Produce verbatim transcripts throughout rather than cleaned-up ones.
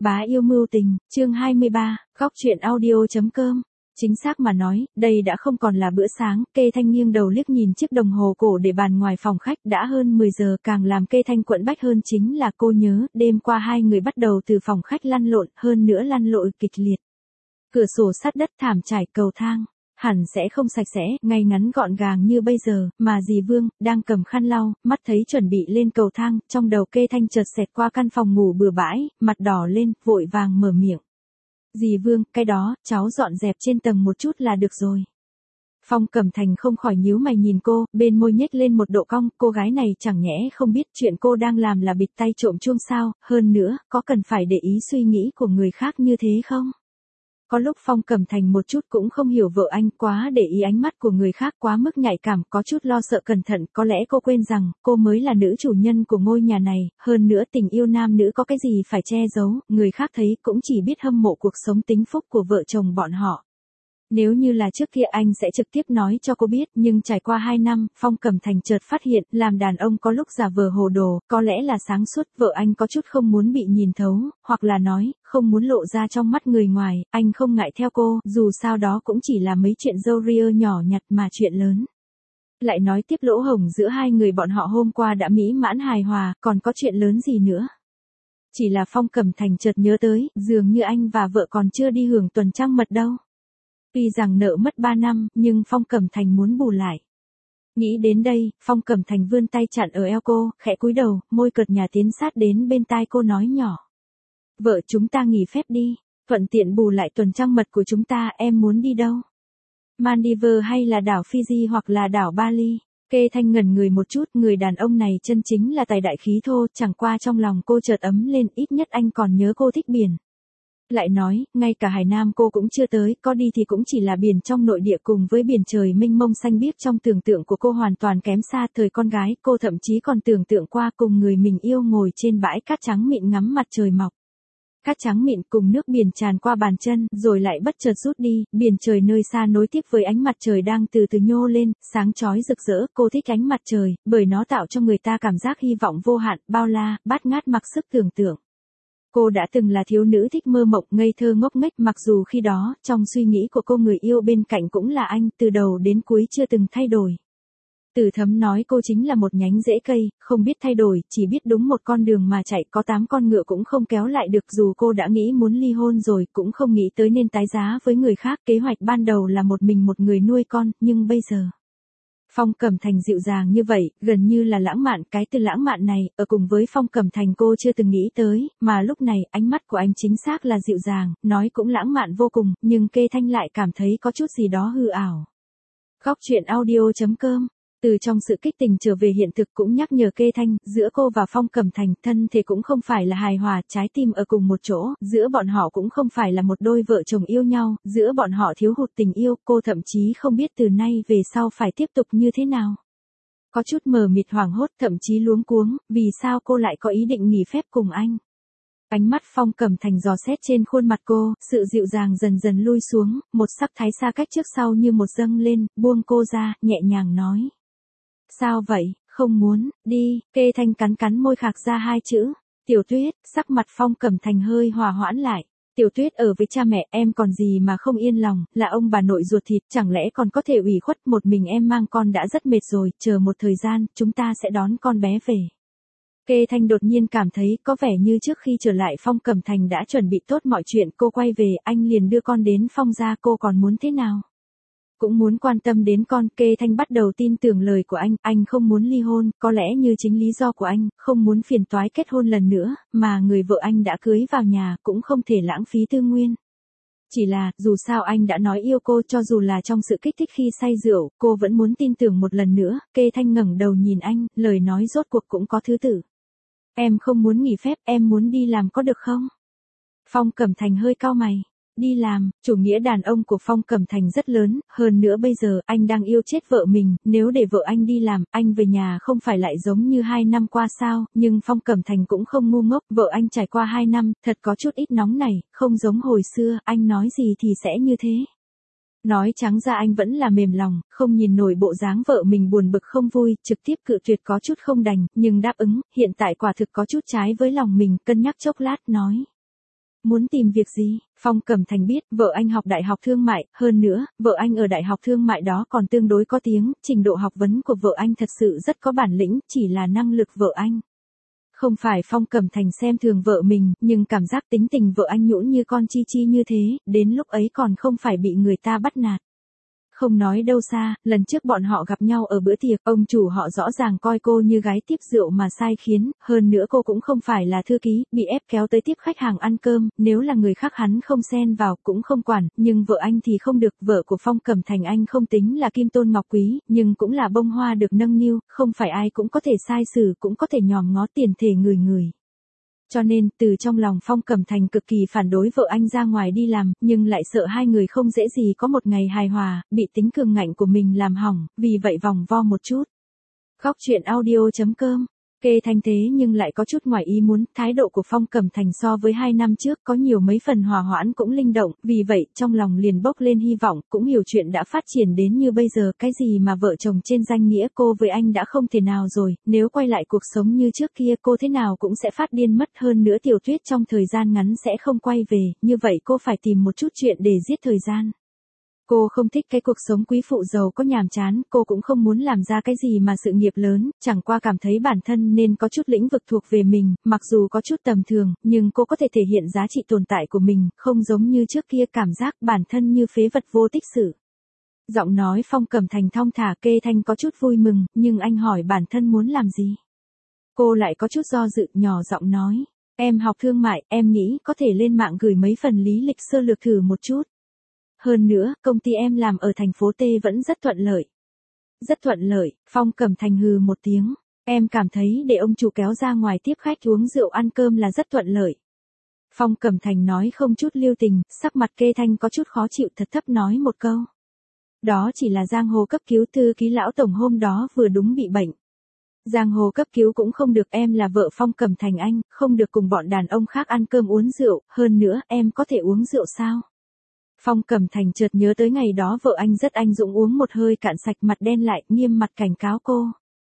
Bá yêu mưu tình, chương hai mươi ba, góc truyện audio.com. Chính xác mà nói, đây đã không còn là bữa sáng, Kê Thanh nghiêng đầu liếc nhìn chiếc đồng hồ cổ để bàn ngoài phòng khách, đã hơn mười giờ. Càng làm Kê Thanh quẫn bách hơn chính là cô nhớ, đêm qua hai người bắt đầu từ phòng khách lăn lộn, hơn nữa lăn lộn kịch liệt. Cửa sổ sắt đất, thảm trải, cầu thang hẳn sẽ không sạch sẽ, ngay ngắn gọn gàng như bây giờ, mà dì Vương đang cầm khăn lau, mắt thấy chuẩn bị lên cầu thang, trong đầu Kê Thanh chợt xẹt qua căn phòng ngủ bừa bãi, mặt đỏ lên, vội vàng mở miệng. Dì Vương, cái đó, cháu dọn dẹp trên tầng một chút là được rồi. Phong Cẩm Thành không khỏi nhíu mày nhìn cô, bên môi nhếch lên một độ cong, cô gái này chẳng nhẽ không biết chuyện cô đang làm là bịt tay trộm chuông sao, hơn nữa, có cần phải để ý suy nghĩ của người khác như thế không? Có lúc Phong Cẩm Thành một chút cũng không hiểu vợ anh, quá để ý ánh mắt của người khác, quá mức nhạy cảm, có chút lo sợ cẩn thận, có lẽ cô quên rằng, cô mới là nữ chủ nhân của ngôi nhà này, hơn nữa tình yêu nam nữ có cái gì phải che giấu, người khác thấy cũng chỉ biết hâm mộ cuộc sống tính phúc của vợ chồng bọn họ. Nếu như là trước kia anh sẽ trực tiếp nói cho cô biết, nhưng trải qua hai năm, Phong Cẩm Thành chợt phát hiện, làm đàn ông có lúc giả vờ hồ đồ, có lẽ là sáng suốt, vợ anh có chút không muốn bị nhìn thấu, hoặc là nói, không muốn lộ ra trong mắt người ngoài, anh không ngại theo cô, dù sao đó cũng chỉ là mấy chuyện râu ria nhỏ nhặt mà chuyện lớn. Lại nói tiếp lỗ hổng giữa hai người bọn họ hôm qua đã mỹ mãn hài hòa, còn có chuyện lớn gì nữa. Chỉ là Phong Cẩm Thành chợt nhớ tới, dường như anh và vợ còn chưa đi hưởng tuần trăng mật đâu. Tuy rằng nợ mất ba năm, nhưng Phong Cẩm Thành muốn bù lại. Nghĩ đến đây, Phong Cẩm Thành vươn tay chặn ở eo cô, khẽ cúi đầu, môi cợt nhả tiến sát đến bên tai cô nói nhỏ. Vợ chúng ta nghỉ phép đi, thuận tiện bù lại tuần trăng mật của chúng ta, em muốn đi đâu? Maldives hay là đảo Fiji hoặc là đảo Bali? Kê Thanh ngẩn người một chút, người đàn ông này chân chính là tài đại khí thô, chẳng qua trong lòng cô chợt ấm lên, ít nhất anh còn nhớ cô thích biển. Lại nói, ngay cả Hải Nam cô cũng chưa tới, có đi thì cũng chỉ là biển trong nội địa cùng với biển trời mênh mông xanh biếc trong tưởng tượng của cô hoàn toàn kém xa. Thời con gái, cô thậm chí còn tưởng tượng qua cùng người mình yêu ngồi trên bãi cát trắng mịn ngắm mặt trời mọc. Cát trắng mịn cùng nước biển tràn qua bàn chân, rồi lại bất chợt rút đi, biển trời nơi xa nối tiếp với ánh mặt trời đang từ từ nhô lên, sáng chói rực rỡ. Cô thích ánh mặt trời, bởi nó tạo cho người ta cảm giác hy vọng vô hạn, bao la, bát ngát mặc sức tưởng tượng. Cô đã từng là thiếu nữ thích mơ mộng, ngây thơ ngốc nghếch, mặc dù khi đó, trong suy nghĩ của cô người yêu bên cạnh cũng là anh, từ đầu đến cuối chưa từng thay đổi. Từ Thấm nói cô chính là một nhánh rễ cây, không biết thay đổi, chỉ biết đúng một con đường mà chạy, có tám con ngựa cũng không kéo lại được. Dù cô đã nghĩ muốn ly hôn rồi, cũng không nghĩ tới nên tái giá với người khác. Kế hoạch ban đầu là một mình một người nuôi con, nhưng bây giờ... Phong Cẩm Thành dịu dàng như vậy, gần như là lãng mạn, cái từ lãng mạn này, ở cùng với Phong Cẩm Thành cô chưa từng nghĩ tới, mà lúc này, ánh mắt của anh chính xác là dịu dàng, nói cũng lãng mạn vô cùng, nhưng Kê Thanh lại cảm thấy có chút gì đó hư ảo. Góc truyện audio.com. Từ trong sự kích tình trở về hiện thực cũng nhắc nhở Kê Thanh, giữa cô và Phong Cẩm Thành, thân thể cũng không phải là hài hòa, trái tim ở cùng một chỗ, giữa bọn họ cũng không phải là một đôi vợ chồng yêu nhau, giữa bọn họ thiếu hụt tình yêu, cô thậm chí không biết từ nay về sau phải tiếp tục như thế nào. Có chút mờ mịt hoảng hốt, thậm chí luống cuống, vì sao cô lại có ý định nghỉ phép cùng anh. Ánh mắt Phong Cẩm Thành dò xét trên khuôn mặt cô, sự dịu dàng dần dần lui xuống, một sắc thái xa cách trước sau như một dâng lên, buông cô ra, nhẹ nhàng nói. Sao vậy, không muốn, đi. Kê Thanh cắn cắn môi khạc ra hai chữ. Tiểu Tuyết, sắc mặt Phong Cẩm Thành hơi hòa hoãn lại. Tiểu Tuyết ở với cha mẹ, em còn gì mà không yên lòng, là ông bà nội ruột thịt, chẳng lẽ còn có thể ủy khuất, một mình em mang con đã rất mệt rồi, chờ một thời gian, chúng ta sẽ đón con bé về. Kê Thanh đột nhiên cảm thấy có vẻ như trước khi trở lại Phong Cẩm Thành đã chuẩn bị tốt mọi chuyện, cô quay về, anh liền đưa con đến Phong gia, cô còn muốn thế nào? Cũng muốn quan tâm đến con. Kê Thanh bắt đầu tin tưởng lời của anh, anh không muốn ly hôn, có lẽ như chính lý do của anh, không muốn phiền toái kết hôn lần nữa, mà người vợ anh đã cưới vào nhà, cũng không thể lãng phí tư nguyên. Chỉ là, dù sao anh đã nói yêu cô, cho dù là trong sự kích thích khi say rượu, cô vẫn muốn tin tưởng một lần nữa. Kê Thanh ngẩng đầu nhìn anh, lời nói rốt cuộc cũng có thứ tự. Em không muốn nghỉ phép, em muốn đi làm có được không? Phong Cẩm Thành hơi cau mày. Đi làm, chủ nghĩa đàn ông của Phong Cẩm Thành rất lớn, hơn nữa bây giờ anh đang yêu chết vợ mình, nếu để vợ anh đi làm, anh về nhà không phải lại giống như hai năm qua sao, nhưng Phong Cẩm Thành cũng không ngu ngốc, vợ anh trải qua hai năm, thật có chút ít nóng này, không giống hồi xưa, anh nói gì thì sẽ như thế. Nói trắng ra anh vẫn là mềm lòng, không nhìn nổi bộ dáng vợ mình buồn bực không vui, trực tiếp cự tuyệt có chút không đành, nhưng đáp ứng, hiện tại quả thực có chút trái với lòng mình, cân nhắc chốc lát, nói. Muốn tìm việc gì? Phong Cẩm Thành biết, vợ anh học đại học thương mại, hơn nữa, vợ anh ở đại học thương mại đó còn tương đối có tiếng, trình độ học vấn của vợ anh thật sự rất có bản lĩnh, chỉ là năng lực vợ anh. Không phải Phong Cẩm Thành xem thường vợ mình, nhưng cảm giác tính tình vợ anh nhũn như con chi chi như thế, đến lúc ấy còn không phải bị người ta bắt nạt. Không nói đâu xa, lần trước bọn họ gặp nhau ở bữa tiệc, ông chủ họ rõ ràng coi cô như gái tiếp rượu mà sai khiến, hơn nữa cô cũng không phải là thư ký, bị ép kéo tới tiếp khách hàng ăn cơm, nếu là người khác hắn không xen vào, cũng không quản, nhưng vợ anh thì không được, vợ của Phong Cẩm Thành anh không tính là kim tôn ngọc quý, nhưng cũng là bông hoa được nâng niu, không phải ai cũng có thể sai xử, cũng có thể nhòm ngó tiền thể người người. Cho nên, từ trong lòng Phong Cẩm Thành cực kỳ phản đối vợ anh ra ngoài đi làm, nhưng lại sợ hai người không dễ gì có một ngày hài hòa, bị tính cường ngạnh của mình làm hỏng, vì vậy vòng vo một chút. Góc chuyện audio chấm com Kê Thanh thế nhưng lại có chút ngoài ý muốn, thái độ của Phong Cẩm Thành so với hai năm trước có nhiều mấy phần hòa hoãn cũng linh động, vì vậy trong lòng liền bốc lên hy vọng, cũng hiểu chuyện đã phát triển đến như bây giờ, cái gì mà vợ chồng trên danh nghĩa cô với anh đã không thể nào rồi, nếu quay lại cuộc sống như trước kia cô thế nào cũng sẽ phát điên mất, hơn nữa Tiểu Tuyết trong thời gian ngắn sẽ không quay về, như vậy cô phải tìm một chút chuyện để giết thời gian. Cô không thích cái cuộc sống quý phụ giàu có nhàm chán, cô cũng không muốn làm ra cái gì mà sự nghiệp lớn, chẳng qua cảm thấy bản thân nên có chút lĩnh vực thuộc về mình, mặc dù có chút tầm thường, nhưng cô có thể thể hiện giá trị tồn tại của mình, không giống như trước kia cảm giác bản thân như phế vật vô tích sự. Giọng nói Phong Cẩm Thành thong thả, Kê Thanh có chút vui mừng, nhưng anh hỏi bản thân muốn làm gì? Cô lại có chút do dự, nhỏ giọng nói, em học thương mại, em nghĩ có thể lên mạng gửi mấy phần lý lịch sơ lược thử một chút. Hơn nữa, công ty em làm ở thành phố T vẫn rất thuận lợi. Rất thuận lợi, Phong Cẩm Thành hừ một tiếng. Em cảm thấy để ông chủ kéo ra ngoài tiếp khách uống rượu ăn cơm là rất thuận lợi. Phong Cẩm Thành nói không chút lưu tình, sắc mặt Kê Thanh có chút khó chịu, thật thấp nói một câu. Đó chỉ là giang hồ cấp cứu, thư ký lão tổng hôm đó vừa đúng bị bệnh. Giang hồ cấp cứu cũng không được, em là vợ Phong Cẩm Thành anh, không được cùng bọn đàn ông khác ăn cơm uống rượu, hơn nữa em có thể uống rượu sao? Phong Cẩm Thành chợt nhớ tới ngày đó vợ anh rất anh dũng uống một hơi cạn sạch, mặt đen lại, nghiêm mặt cảnh cáo cô.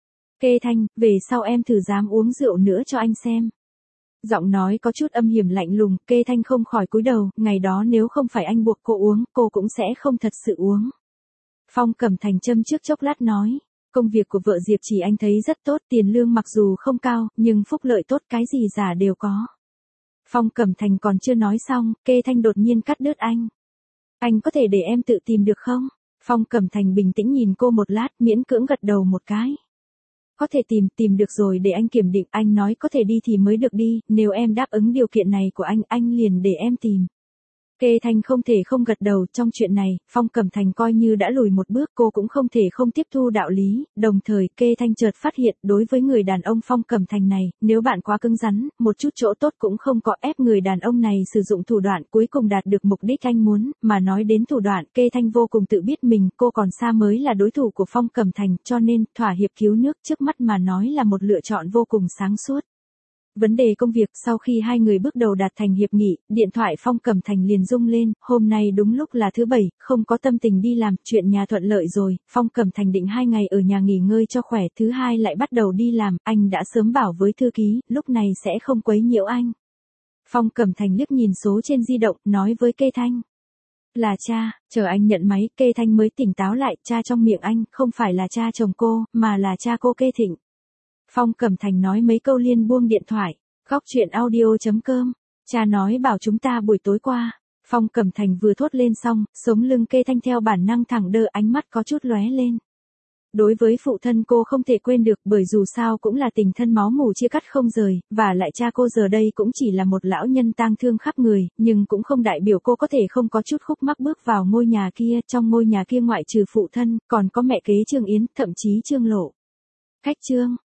Kê Thanh, về sau em thử dám uống rượu nữa cho anh xem. Giọng nói có chút âm hiểm lạnh lùng, Kê Thanh không khỏi cúi đầu, ngày đó nếu không phải anh buộc cô uống, cô cũng sẽ không thật sự uống. Phong Cẩm Thành châm trước chốc lát nói, công việc của vợ Diệp Chỉ anh thấy rất tốt, tiền lương mặc dù không cao, nhưng phúc lợi tốt, cái gì giả đều có. Phong Cẩm Thành còn chưa nói xong, Kê Thanh đột nhiên cắt đứt anh. Anh có thể để em tự tìm được không? Phong Cẩm Thành bình tĩnh nhìn cô một lát, miễn cưỡng gật đầu một cái. Có thể tìm, tìm được rồi để anh kiểm định, anh nói có thể đi thì mới được đi, nếu em đáp ứng điều kiện này của anh, anh liền để em tìm. Kê Thanh không thể không gật đầu, trong chuyện này, Phong Cẩm Thành coi như đã lùi một bước, cô cũng không thể không tiếp thu đạo lý, đồng thời Kê Thanh chợt phát hiện, đối với người đàn ông Phong Cẩm Thành này, nếu bạn quá cứng rắn, một chút chỗ tốt cũng không có, ép người đàn ông này sử dụng thủ đoạn cuối cùng đạt được mục đích anh muốn, mà nói đến thủ đoạn, Kê Thanh vô cùng tự biết mình, cô còn xa mới là đối thủ của Phong Cẩm Thành, cho nên, thỏa hiệp cứu nước trước mắt mà nói là một lựa chọn vô cùng sáng suốt. Vấn đề công việc, sau khi hai người bước đầu đạt thành hiệp nghị, điện thoại Phong Cẩm Thành liền rung lên, hôm nay đúng lúc là thứ bảy, không có tâm tình đi làm, chuyện nhà thuận lợi rồi, Phong Cẩm Thành định hai ngày ở nhà nghỉ ngơi cho khỏe, thứ hai lại bắt đầu đi làm, anh đã sớm bảo với thư ký, lúc này sẽ không quấy nhiễu anh. Phong Cẩm Thành liếc nhìn số trên di động, nói với Kê Thanh. Là cha, chờ anh nhận máy, Kê Thanh mới tỉnh táo lại, cha trong miệng anh, không phải là cha chồng cô, mà là cha cô Kê Thịnh. Phong Cẩm Thành nói mấy câu liên buông điện thoại. Góc chuyện audio chấm com Cha nói bảo chúng ta buổi tối qua. Phong Cẩm Thành vừa thốt lên xong, sống lưng Kê Thanh theo bản năng thẳng đơ, ánh mắt có chút lóe lên. Đối với phụ thân cô không thể quên được, bởi dù sao cũng là tình thân máu mủ chia cắt không rời, và lại cha cô giờ đây cũng chỉ là một lão nhân tang thương khắp người, nhưng cũng không đại biểu cô có thể không có chút khúc mắc bước vào ngôi nhà kia, trong ngôi nhà kia ngoại trừ phụ thân, còn có mẹ kế Trương Yến, thậm chí Trương Lộ. Khách Trương,